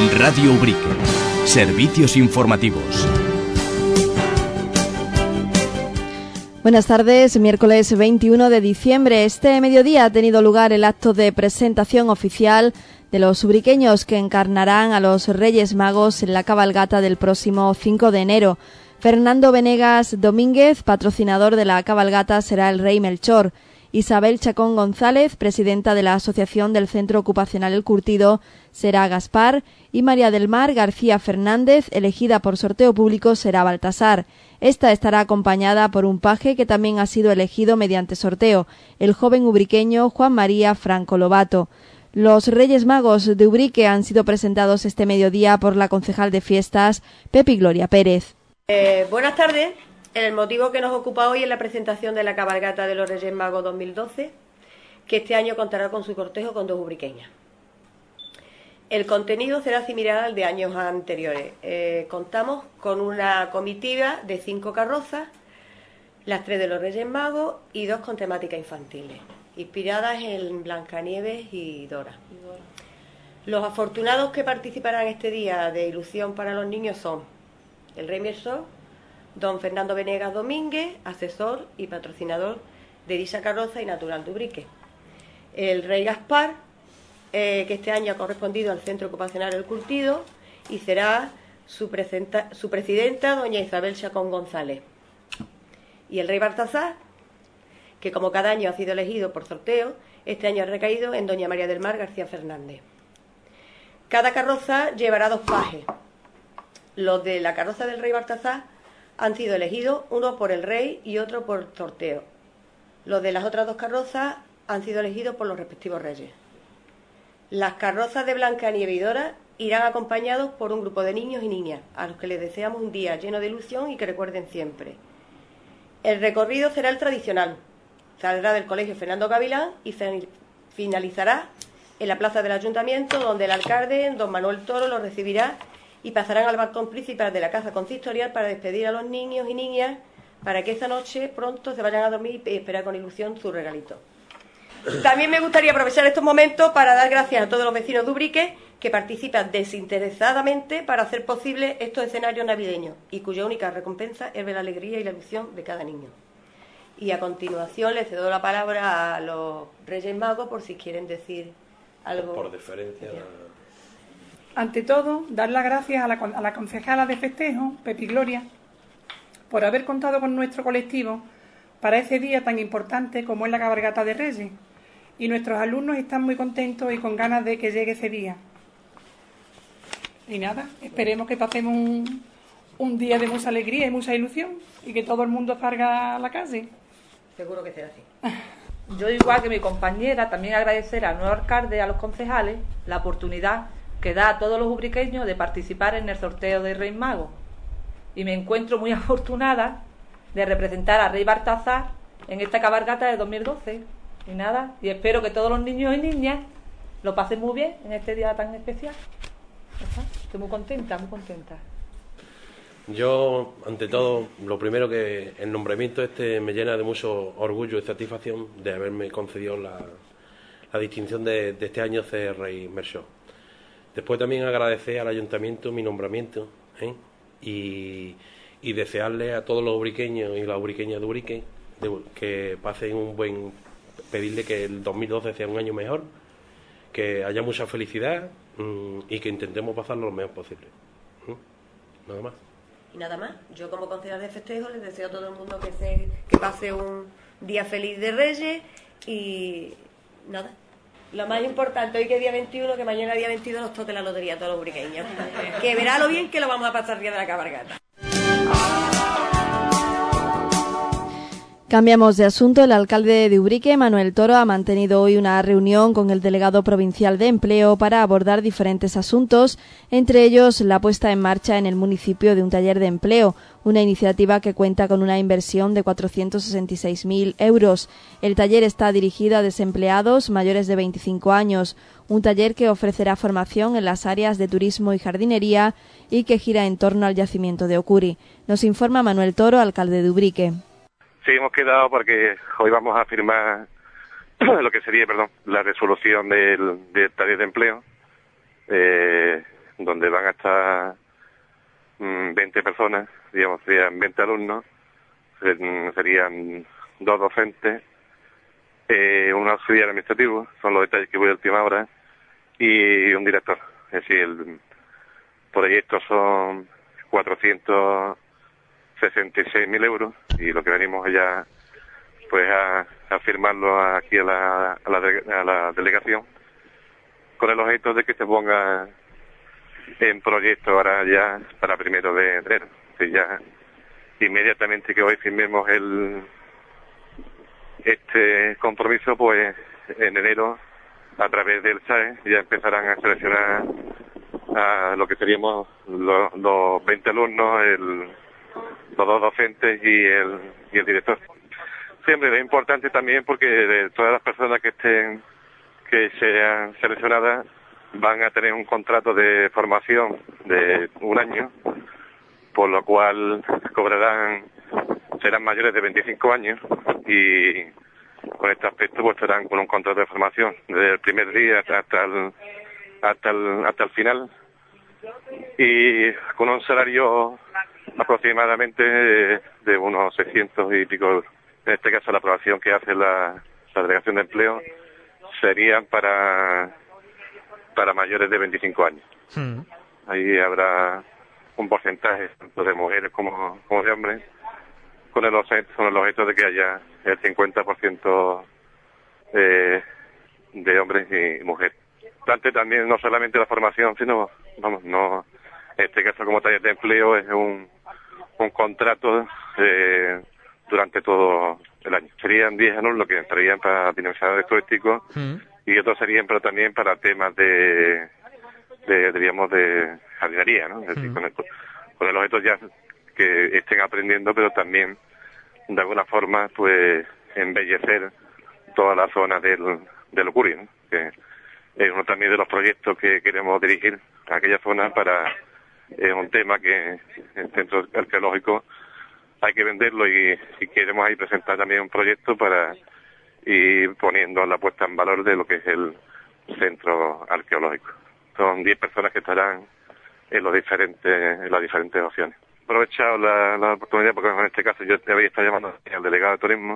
Radio Ubrique. Servicios informativos. Buenas tardes, miércoles 21 de diciembre. Este mediodía ha tenido lugar el acto de presentación oficial de los ubriqueños que encarnarán a los Reyes Magos en la cabalgata del próximo 5 de enero. Fernando Venegas Domínguez, patrocinador de la cabalgata, será el Rey Melchor. Isabel Chacón González, presidenta de la Asociación del Centro Ocupacional El Curtido, será Gaspar, y María del Mar García Fernández, elegida por sorteo público, será Baltasar. Esta estará acompañada por un paje que también ha sido elegido mediante sorteo, el joven ubriqueño Juan María Franco Lobato. Los Reyes Magos de Ubrique han sido presentados este mediodía por la concejal de fiestas, Pepi Gloria Pérez. Buenas tardes. El motivo que nos ocupa hoy es la presentación de la cabalgata de los Reyes Magos 2012, que este año contará con su cortejo con 2 ubriqueñas. El contenido será similar al de años anteriores. Contamos con una comitiva de 5 carrozas, las 3 de los Reyes Magos y 2 con temáticas infantiles, inspiradas en Blancanieves y Dora. Los afortunados que participarán este día de ilusión para los niños son el Rey Melchor, don Fernando Venegas Domínguez, asesor y patrocinador de dicha carroza y natural de Ubrique. El Rey Gaspar, que este año ha correspondido al Centro Ocupacional El Curtido, y será su presidenta, doña Isabel Chacón González. Y el Rey Baltasar, que como cada año ha sido elegido por sorteo, este año ha recaído en doña María del Mar García Fernández. Cada carroza llevará 2 pajes. Los de la carroza del Rey Baltasar han sido elegidos, uno por el rey y otro por sorteo. Los de las otras 2 carrozas han sido elegidos por los respectivos reyes. Las carrozas de Blancanieves y Dora irán acompañados por un grupo de niños y niñas, a los que les deseamos un día lleno de ilusión y que recuerden siempre. El recorrido será el tradicional. Saldrá del Colegio Fernando Gavilán y finalizará en la plaza del Ayuntamiento, donde el alcalde, don Manuel Toro, lo recibirá, y pasarán al balcón principal de la casa consistorial para despedir a los niños y niñas, para que esa noche pronto se vayan a dormir y esperar con ilusión su regalito. También me gustaría aprovechar estos momentos para dar gracias a todos los vecinos de Ubrique que participan desinteresadamente para hacer posible estos escenarios navideños y cuya única recompensa es ver la alegría y la ilusión de cada niño. Y a continuación les cedo la palabra a los Reyes Magos por si quieren decir algo. Por deferencia. Ante todo, dar las gracias a la concejala de festejo, Pepi Gloria, por haber contado con nuestro colectivo para ese día tan importante como es la cabalgata de Reyes. Y nuestros alumnos están muy contentos y con ganas de que llegue ese día. Y nada, esperemos que pasemos un día de mucha alegría y mucha ilusión y que todo el mundo salga a la calle. Seguro que será así. Yo, igual que mi compañera, también agradecer al nuevo alcalde y a los concejales la oportunidad que da a todos los ubriqueños de participar en el sorteo de Rey Mago. Y me encuentro muy afortunada de representar a Rey Baltasar en esta cabalgata de 2012. Y nada, y espero que todos los niños y niñas lo pasen muy bien en este día tan especial. Estoy muy contenta, muy contenta. Yo, ante todo, lo primero que el nombramiento me llena de mucho orgullo y satisfacción de haberme concedido la distinción de este año ser Rey Melchor. Después también agradecer al ayuntamiento mi nombramiento, y desearle a todos los ubriqueños y las ubriqueñas de Ubrique que pasen un buen... pedirle que el 2012 sea un año mejor, que haya mucha felicidad y que intentemos pasarlo lo mejor posible. Nada más. Y nada más. Yo, como concejal de festejo, les deseo a todo el mundo que pase un día feliz de Reyes y nada. Lo más importante hoy, que es día 21, que mañana día 22 nos toque la lotería a todos los ubriqueños. Que verá lo bien que lo vamos a pasar día de la cabalgata. Cambiamos de asunto. El alcalde de Ubrique, Manuel Toro, ha mantenido hoy una reunión con el delegado provincial de Empleo para abordar diferentes asuntos, entre ellos la puesta en marcha en el municipio de un taller de empleo, una iniciativa que cuenta con una inversión de 466.000 euros. El taller está dirigido a desempleados mayores de 25 años, un taller que ofrecerá formación en las áreas de turismo y jardinería y que gira en torno al yacimiento de Ocuri. Nos informa Manuel Toro, alcalde de Ubrique. Sí, hemos quedado porque hoy vamos a firmar lo que sería, la resolución del taller de empleo. donde van a estar 20 personas, digamos, serían 20 alumnos, serían 2 docentes, un auxiliar administrativo, son los detalles que voy a última hora, y un director. Es decir, el proyecto son 466.000 euros, y lo que venimos ya pues a firmarlo aquí a la delegación, con el objeto de que se ponga en proyecto ahora ya para 1 de enero. Que ya inmediatamente que hoy firmemos este compromiso, pues en enero, a través del SAE, ya empezarán a seleccionar a lo que seríamos los 20 alumnos, los 2 docentes y el director. Siempre es importante también porque de todas las personas que sean seleccionadas van a tener un contrato de formación de 1 año, por lo cual serán mayores de 25 años y con este aspecto pues estarán con un contrato de formación desde el primer día hasta el final, y con un salario aproximadamente de unos 600 y pico euros. En este caso la aprobación que hace la Delegación de Empleo serían para mayores de 25 años. Ahí habrá un porcentaje tanto de mujeres como de hombres, con el objeto de que haya el 50% de hombres y mujeres. También no solamente la formación, sino, en este caso como taller de empleo es un contrato durante todo el año. Serían 10 alumnos que entrarían para dinamizadores turísticos y otros serían pero también para temas de jardinería, ¿no? Es decir, con el objeto ya que estén aprendiendo, pero también de alguna forma pues embellecer toda la zona del Ucuri, ¿no? Que es uno también de los proyectos que queremos dirigir a aquella zona. Es un tema que el centro arqueológico hay que venderlo y queremos ahí presentar también un proyecto para ir poniendo la puesta en valor de lo que es el centro arqueológico. Son 10 personas que estarán en las diferentes opciones. He aprovechado la oportunidad porque en este caso yo te había estado llamando al delegado de turismo,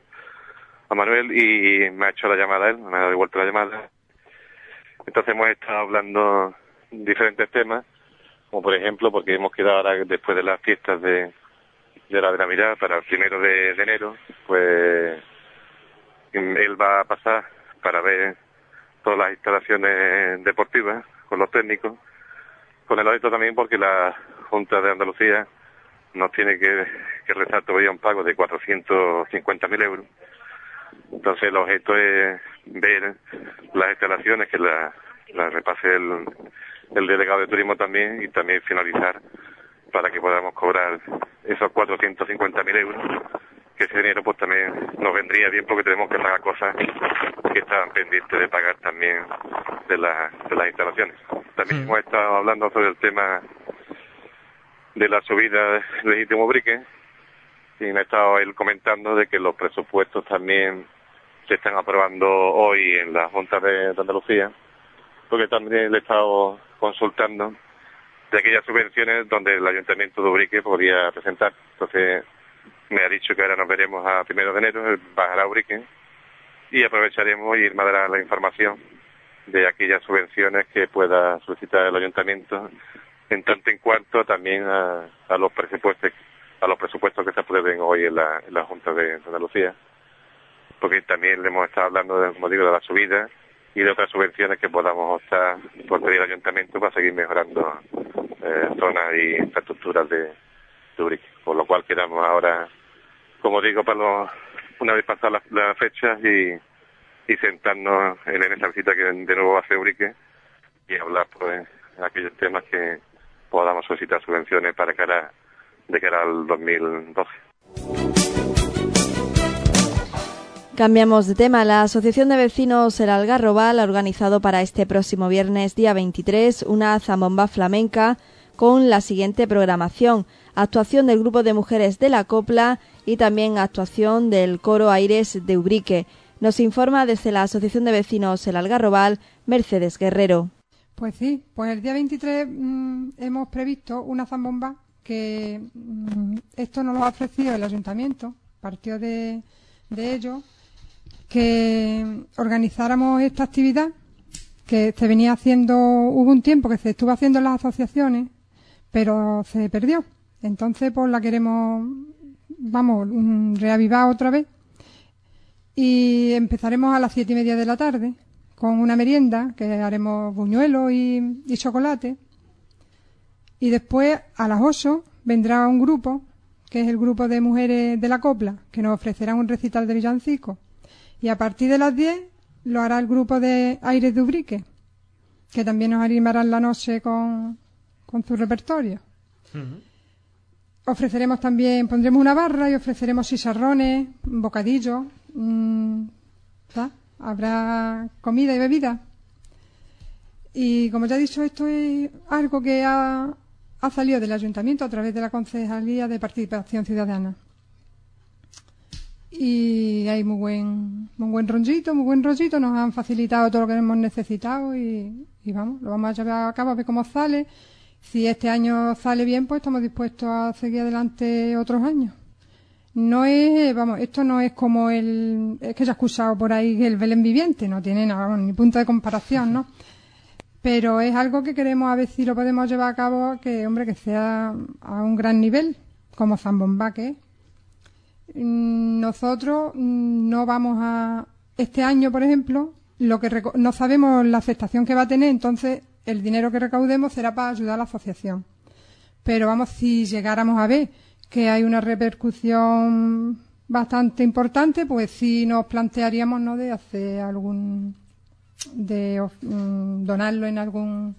a Manuel, y me ha hecho la llamada él, me ha devuelto la llamada. Entonces hemos estado hablando diferentes temas, como por ejemplo, porque hemos quedado ahora después de las fiestas de la Navidad para el 1 de enero, pues él va a pasar para ver todas las instalaciones deportivas con los técnicos, con el objeto también porque la Junta de Andalucía nos tiene que rezar todavía un pago de 450.000 euros. Entonces el objeto es ver las instalaciones, que la repase el delegado de turismo también, y también finalizar para que podamos cobrar esos 450.000 euros, que ese dinero pues también nos vendría bien porque tenemos que pagar cosas que estaban pendientes de pagar también de las instalaciones. También hemos estado hablando sobre el tema de la subida de Legítimo Ubrique, y me ha estado él comentando de que los presupuestos también se están aprobando hoy en la Junta de Andalucía, porque también le he estado consultando de aquellas subvenciones donde el Ayuntamiento de Ubrique podría presentar. Entonces me ha dicho que ahora nos veremos a 1 de enero, él bajará a Ubrique y aprovecharemos y me dará la información de aquellas subvenciones que pueda solicitar el Ayuntamiento, en tanto en cuanto también a los presupuestos que se aprueben hoy en la Junta de Andalucía, porque también le hemos estado hablando, como digo, de la subida y de otras subvenciones que podamos optar por pedir al Ayuntamiento para seguir mejorando zonas y infraestructuras de Ubrique. Por lo cual quedamos ahora, como digo, una vez pasadas las fechas y sentarnos en esa visita que de nuevo hace Ubrique y hablar pues de aquellos temas que podamos solicitar subvenciones de cara al 2012. Cambiamos de tema. La Asociación de Vecinos El Algarrobal ha organizado para este próximo viernes, día 23, una zambomba flamenca con la siguiente programación: actuación del grupo de mujeres de la Copla y también actuación del coro Aires de Ubrique. Nos informa desde la Asociación de Vecinos El Algarrobal, Mercedes Guerrero. Pues sí, pues el día 23 hemos previsto una zambomba que esto nos lo ha ofrecido el ayuntamiento, partió de ello, que organizáramos esta actividad que se venía haciendo, hubo un tiempo que se estuvo haciendo en las asociaciones, pero se perdió. Entonces, pues la queremos, reavivar otra vez. Y empezaremos a las 7:30 de la tarde con una merienda, que haremos buñuelos y chocolate. Y después, a las 8, vendrá un grupo, que es el grupo de mujeres de la copla, que nos ofrecerán un recital de villancicos. Y a partir de las 10 lo hará el grupo de Aires de Ubrique, que también nos animarán la noche con su repertorio. Ofreceremos también, pondremos una barra y ofreceremos chicharrones, bocadillos, habrá comida y bebida. Y como ya he dicho, esto es algo que ha salido del ayuntamiento a través de la Concejalía de Participación Ciudadana. Y hay muy buen rollito, nos han facilitado todo lo que hemos necesitado y vamos, lo vamos a llevar a cabo a ver cómo sale. Si este año sale bien, pues estamos dispuestos a seguir adelante otros años. No es, esto no es como es que ya he escuchado por ahí el Belén viviente, no tiene nada, ni punto de comparación, ¿no? Pero es algo que queremos a ver si lo podemos llevar a cabo, que sea a un gran nivel, como Zambomba, que es. Nosotros no vamos a... Este año, por ejemplo, no sabemos la aceptación que va a tener, entonces el dinero que recaudemos será para ayudar a la asociación. Pero si llegáramos a ver que hay una repercusión bastante importante, pues sí nos plantearíamos, ¿no?, de hacer donarlo en algún...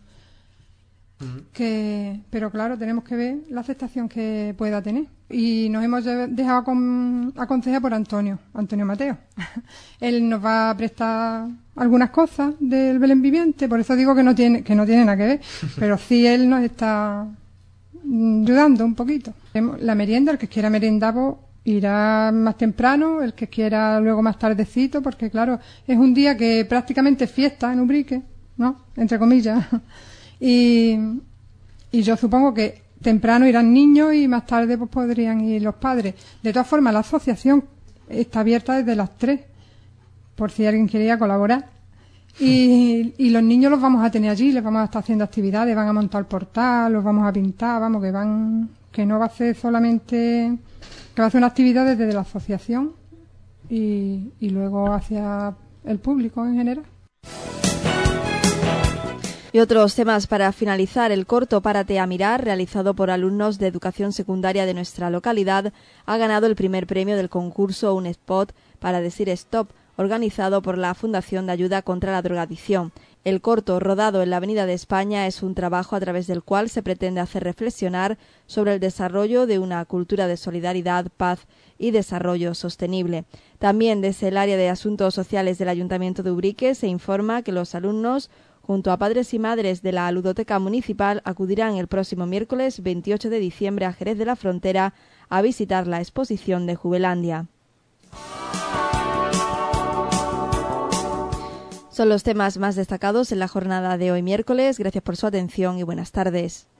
pero claro, tenemos que ver la aceptación que pueda tener. Y nos hemos dejado aconsejar por Antonio Mateo. Él nos va a prestar algunas cosas del Belén viviente, por eso digo que no tiene nada que ver, pero sí él nos está ayudando un poquito. La merienda, el que quiera merendar irá más temprano, el que quiera luego más tardecito, porque claro, es un día que prácticamente es fiesta en Ubrique, ¿no?, entre comillas. Y yo supongo que temprano irán niños y más tarde pues podrían ir los padres. De todas formas, la asociación está abierta desde las 3, por si alguien quería colaborar. Y los niños los vamos a tener allí, les vamos a estar haciendo actividades, van a montar el portal, los vamos a pintar, que no va a ser solamente, que va a ser una actividad desde la asociación y luego hacia el público en general. Y otros temas para finalizar: el corto Párate a mirar, realizado por alumnos de educación secundaria de nuestra localidad, ha ganado el primer premio del concurso Un Spot para decir stop, organizado por la Fundación de Ayuda contra la Drogadicción. El corto, rodado en la Avenida de España, es un trabajo a través del cual se pretende hacer reflexionar sobre el desarrollo de una cultura de solidaridad, paz y desarrollo sostenible. También desde el área de Asuntos Sociales del Ayuntamiento de Ubrique se informa que los alumnos, junto a padres y madres de la Ludoteca Municipal, acudirán el próximo miércoles 28 de diciembre a Jerez de la Frontera a visitar la exposición de Jubelandia. Son los temas más destacados en la jornada de hoy miércoles. Gracias por su atención y buenas tardes.